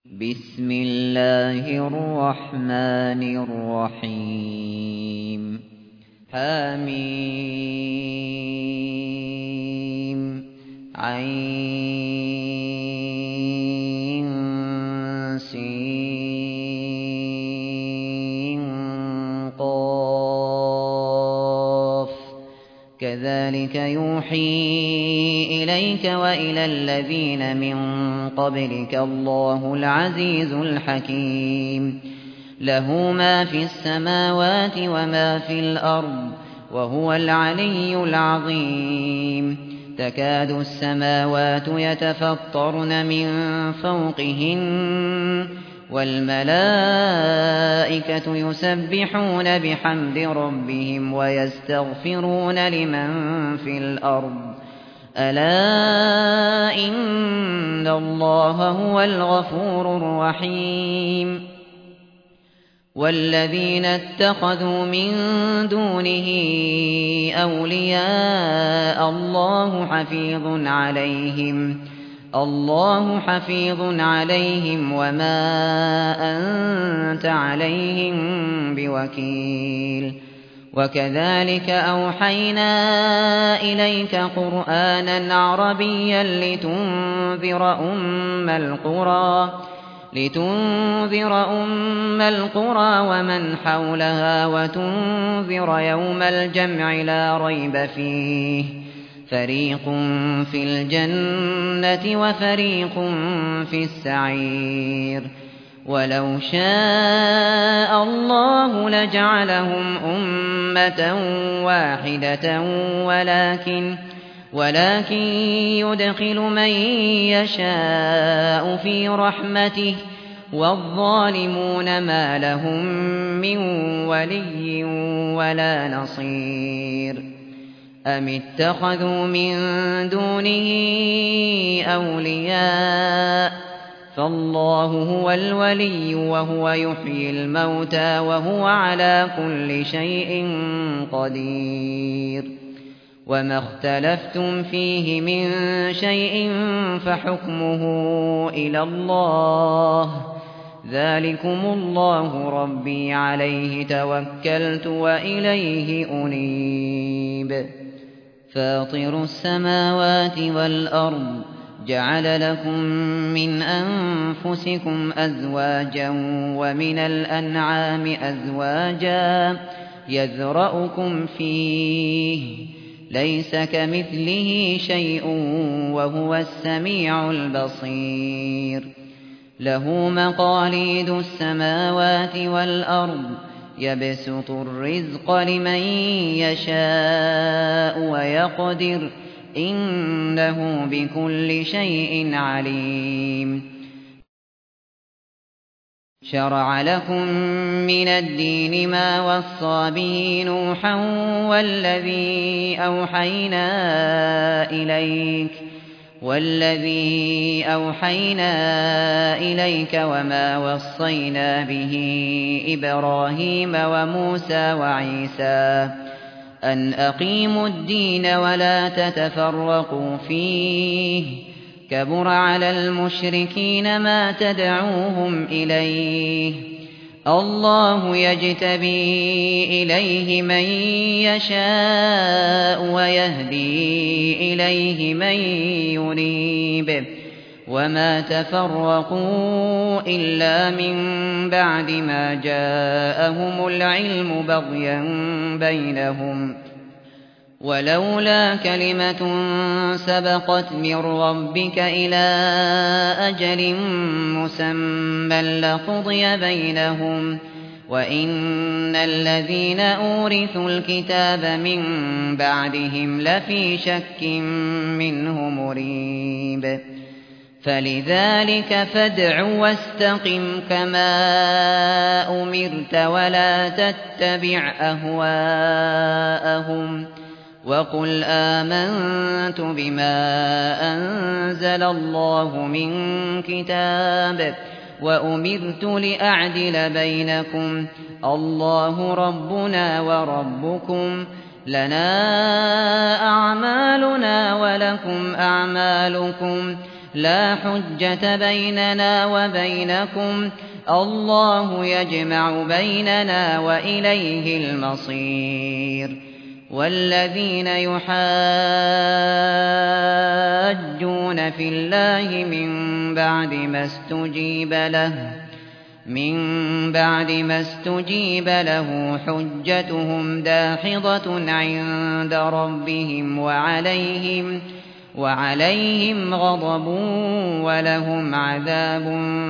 بسم الله الرحمن الرحيم حميم عين سين قاف كذلك يوحي إليك وإلى الذين من قبلك الله العزيز الحكيم له ما في السماوات وما في الأرض وهو العلي العظيم تكاد السماوات يتفطرن من فوقهن والملائكة يسبحون بحمد ربهم ويستغفرون لمن في الأرض ألا إن الله هو الغفور الرحيم والذين اتخذوا من دونه أولياء الله حفيظ عليهم وما أنت عليهم بوكيل وكذلك أوحينا إليك قرآنا عربيا لتنذر أم القرى ومن حولها وتنذر يوم الجمع لا ريب فيه فريق في الجنة وفريق في السعير ولو شاء الله لجعلهم أمة واحدة ولكن يدخل من يشاء في رحمته والظالمون ما لهم من ولي ولا نصير أم اتخذوا من دونه أولياء فالله هو الولي وهو يحيي الموتى وهو على كل شيء قدير وما اختلفتم فيه من شيء فحكمه إلى الله ذلكم الله ربي عليه توكلت وإليه أنيب فاطر السماوات والأرض جعل لكم من أنفسكم أزواجا ومن الأنعام أزواجا يذرأكم فيه ليس كمثله شيء وهو السميع البصير له مقاليد السماوات والأرض يبسط الرزق لمن يشاء ويقدر إنه بكل شيء عليم شرع لكم من الدين ما وصى به نوحا والذي أوحينا إليك وما وصينا به إبراهيم وموسى وعيسى أن أقيموا الدين ولا تتفرقوا فيه كبر على المشركين ما تدعوهم إليه الله يجتبي إليه من يشاء ويهدي إليه من ينيب وما تفرقوا إلا من بعد ما جاءهم العلم بغيا بينهم ولولا كلمة سبقت من ربك إلى أجل مسمى لقضي بينهم وإن الذين أورثوا الكتاب من بعدهم لفي شك منه مريب فلذلك فادع واستقم كما أمرت ولا تتبع أهواءهم وقل آمنت بما أنزل الله من كتاب وأمرت لأعدل بينكم الله ربنا وربكم لنا أعمالنا ولكم أعمالكم لا حجة بيننا وبينكم الله يجمع بيننا وإليه المصير والذين يحاجون في الله من بعد ما استجيب له حجتهم داحضة عند ربهم وعليهم غضب ولهم عذاب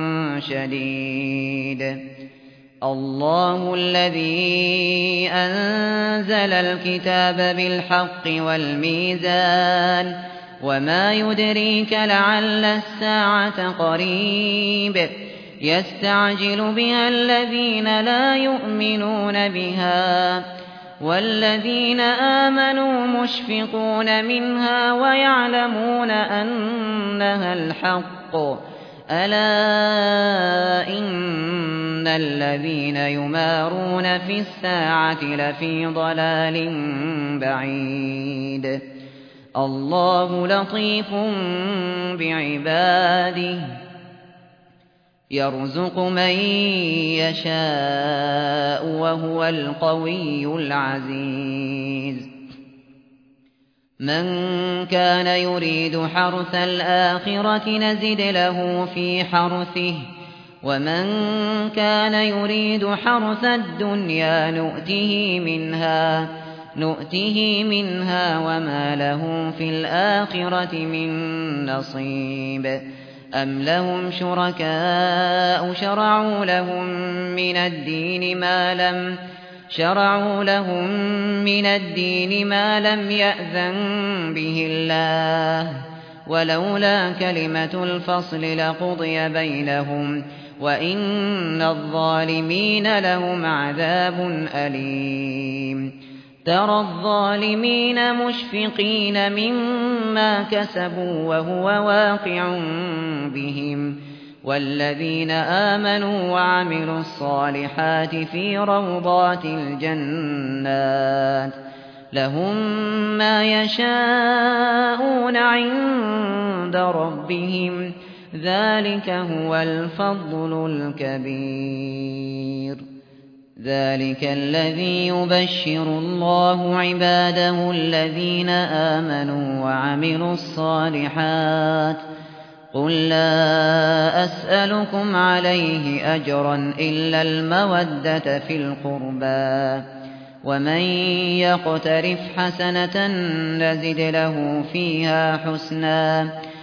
شديد الله الذي أنزل الكتاب بالحق والميزان وما يدريك لعل الساعة قريب يستعجل بها الذين لا يؤمنون بها والذين آمنوا مشفقون منها ويعلمون أنها الحق ألا إن الذين يمارون في الساعة لفي ضلال بعيد الله لطيف بعباده يرزق من يشاء وهو القوي العزيز من كان يريد حرث الآخرة نزد له في حرثه ومن كان يريد حرث الدنيا نؤته منها وما له في الآخرة من نصيب أم لهم شركاء شرعوا لهم من الدين ما لم يأذن به الله ولولا كلمة الفصل لقضي بينهم وإن الظالمين لهم عذاب أليم ترى الظالمين مشفقين مما كسبوا وهو واقع بهم والذين آمنوا وعملوا الصالحات في روضات الجنات لهم ما يشاءون عند ربهم ذلك هو الفضل الكبير ذلك الذي يبشر الله عباده الذين آمنوا وعملوا الصالحات قل لا أسألكم عليه أجرا إلا المودة في القربى ومن يقترف حسنة نزد له فيها حسنا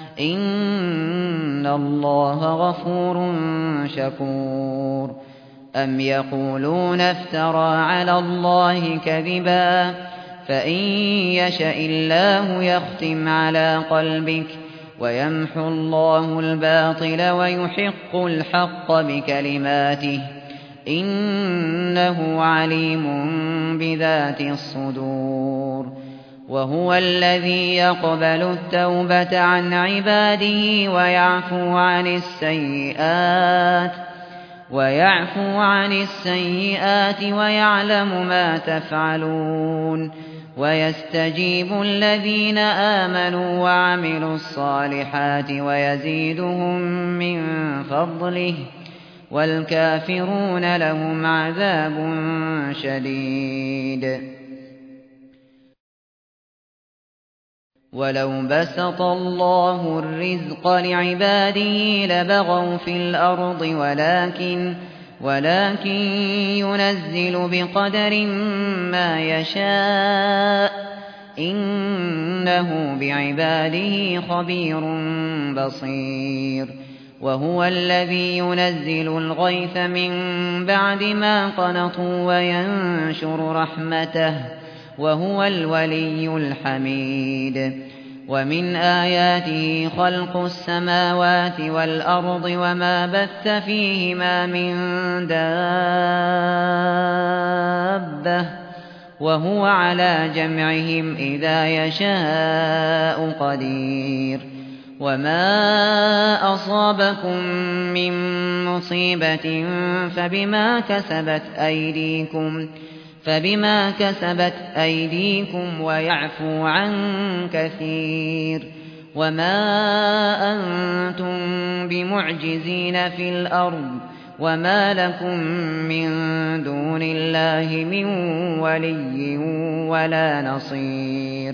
إن الله غفور شكور أم يقولون افترى على الله كذبا فإن يشأ الله يختم على قلبك ويمحو الله الباطل ويحق الحق بكلماته إنه عليم بذات الصدور وهو الذي يقبل التوبة عن عباده ويعفو عن السيئات ويعلم ما تفعلون ويستجيب الذين آمنوا وعملوا الصالحات ويزيدهم من فضله والكافرون لهم عذاب شديد ولو بسط الله الرزق لعباده لبغوا في الأرض ولكن ينزل بقدر ما يشاء إنه بعباده خبير بصير وهو الذي ينزل الغيث من بعد ما قنطوا وينشر رحمته وهو الولي الحميد ومن آياته خلق السماوات والأرض وما بث فيهما من دابة وهو على جمعهم إذا يشاء قدير وما أصابكم من مصيبة فبما كسبت أيديكم ويعفو عن كثير وما أنتم بمعجزين في الأرض وما لكم من دون الله من ولي ولا نصير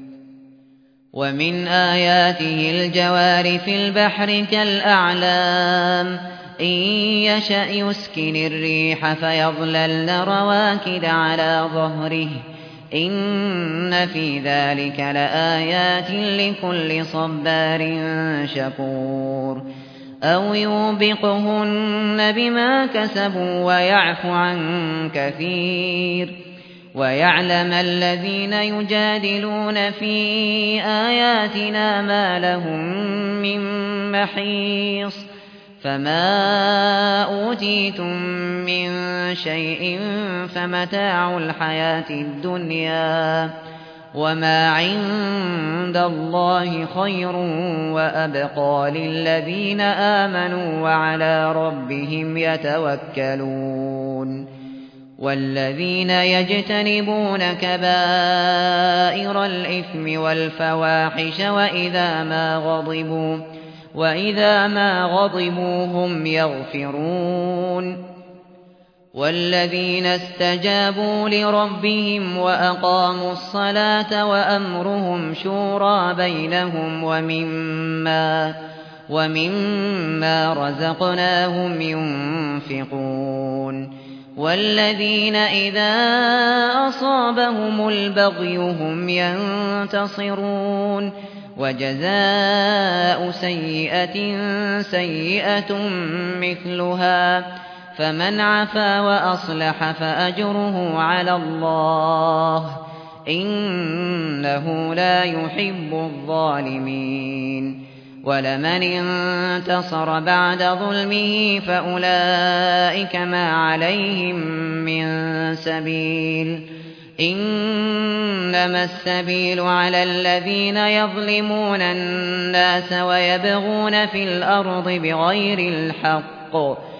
ومن آياته الجوار في البحر كالأعلام إن يشأ يسكن الريح فيظللن رواكد على ظهره إن في ذلك لآيات لكل صبار شكور أو يوبقهن بما كسبوا ويعفو عن كثير ويعلم الذين يجادلون في آياتنا ما لهم من محيص فما أوتيتم من شيء فمتاع الحياة الدنيا وما عند الله خير وأبقى للذين آمنوا وعلى ربهم يتوكلون والذين يجتنبون كبائر الإثم والفواحش وإذا ما غضبوا هم يغفرون والذين استجابوا لربهم وأقاموا الصلاة وأمرهم شورى بينهم ومما رزقناهم ينفقون والذين إذا أصابهم البغي هم ينتصرون وجزاء سيئة سيئة مثلها فمن عفا وأصلح فأجره على الله إنه لا يحب الظالمين ولمن انتصر بعد ظلمه فأولئك ما عليهم من سبيل إنما السبيل على الذين يظلمون الناس ويبغون في الأرض بغير الحق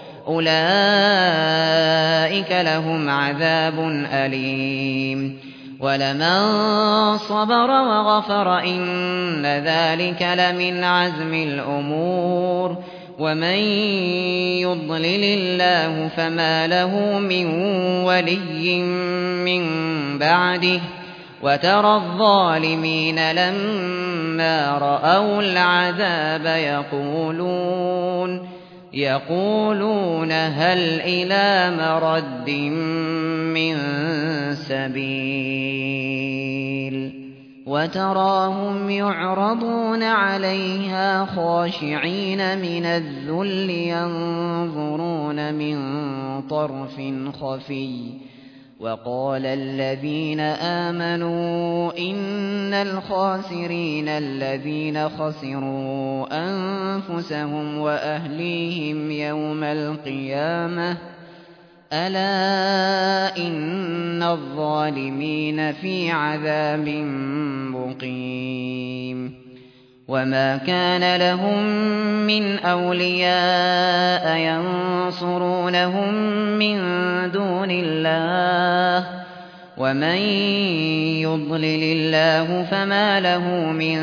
أولئك لهم عذاب أليم ولمن صبر وغفر إن ذلك لمن عزم الأمور ومن يضلل الله فما له من ولي من بعده وترى الظالمين لما رأوا العذاب يقولون هل إلى مرد من سبيل وتراهم يعرضون عليها خاشعين من الذل ينظرون من طرف خفي وقال الذين آمنوا إن الخاسرين الذين خسروا أنفسهم وأهليهم يوم القيامة ألا إن الظالمين في عذاب مقيم وما كان لهم من أولياء ينصرونهم من دون الله ومن يضلل الله فما له من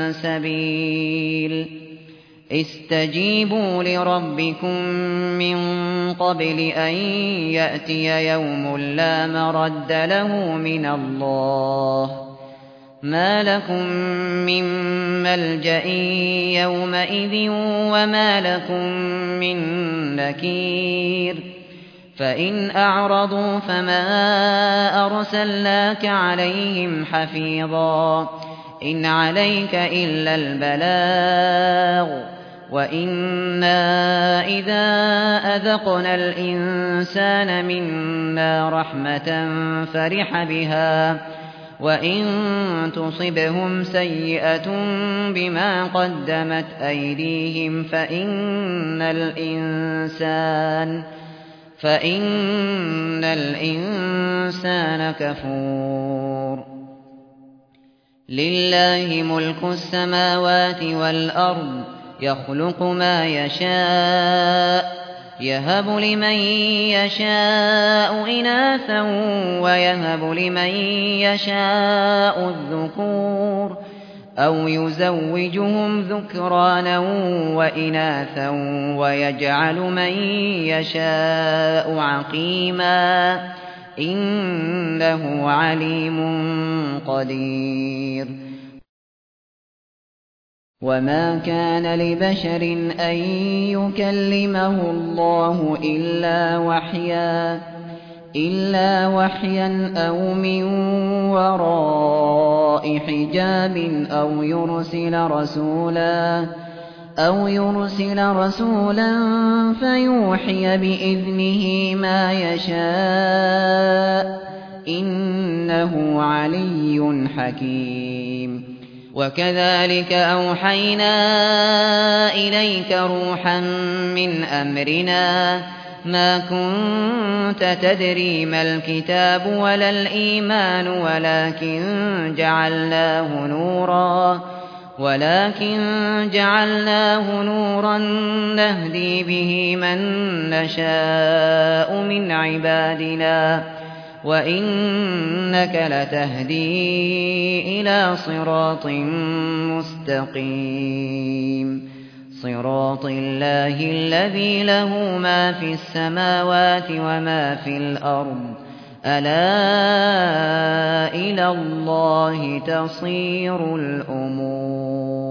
سبيل استجيبوا لربكم من قبل أن يأتي يوم لا مرد له من الله ما لكم من ملجأ يومئذ وما لكم من نكير فإن أعرضوا فما أرسلناك عليهم حفيظا إن عليك إلا البلاغ وإنا إذا أذقنا الإنسان منا رحمة فرح بها وإن تصبهم سيئة بما قدمت أيديهم فإن الإنسان كفور لله ملك السماوات والأرض يخلق ما يشاء يهب لمن يشاء إناثا ويهب لمن يشاء الذكور أو يزوجهم ذكرانا وإناثا ويجعل من يشاء عقيما إنه عليم قدير وما كان لبشر أن يكلمه الله إلا وحيا أو من وراء حجاب أو يرسل رسولا فيوحي بإذنه ما يشاء إنه علي حكيم وكذلك أوحينا إليك روحا من أمرنا ما كنت تدري ما الكتاب ولا الإيمان ولكن جعلناه نورا نهدي به من نشاء من عبادنا وإنك لتهدي إلى صراط مستقيم صراط الله الذي له ما في السماوات وما في الأرض ألا إلى الله تصير الأمور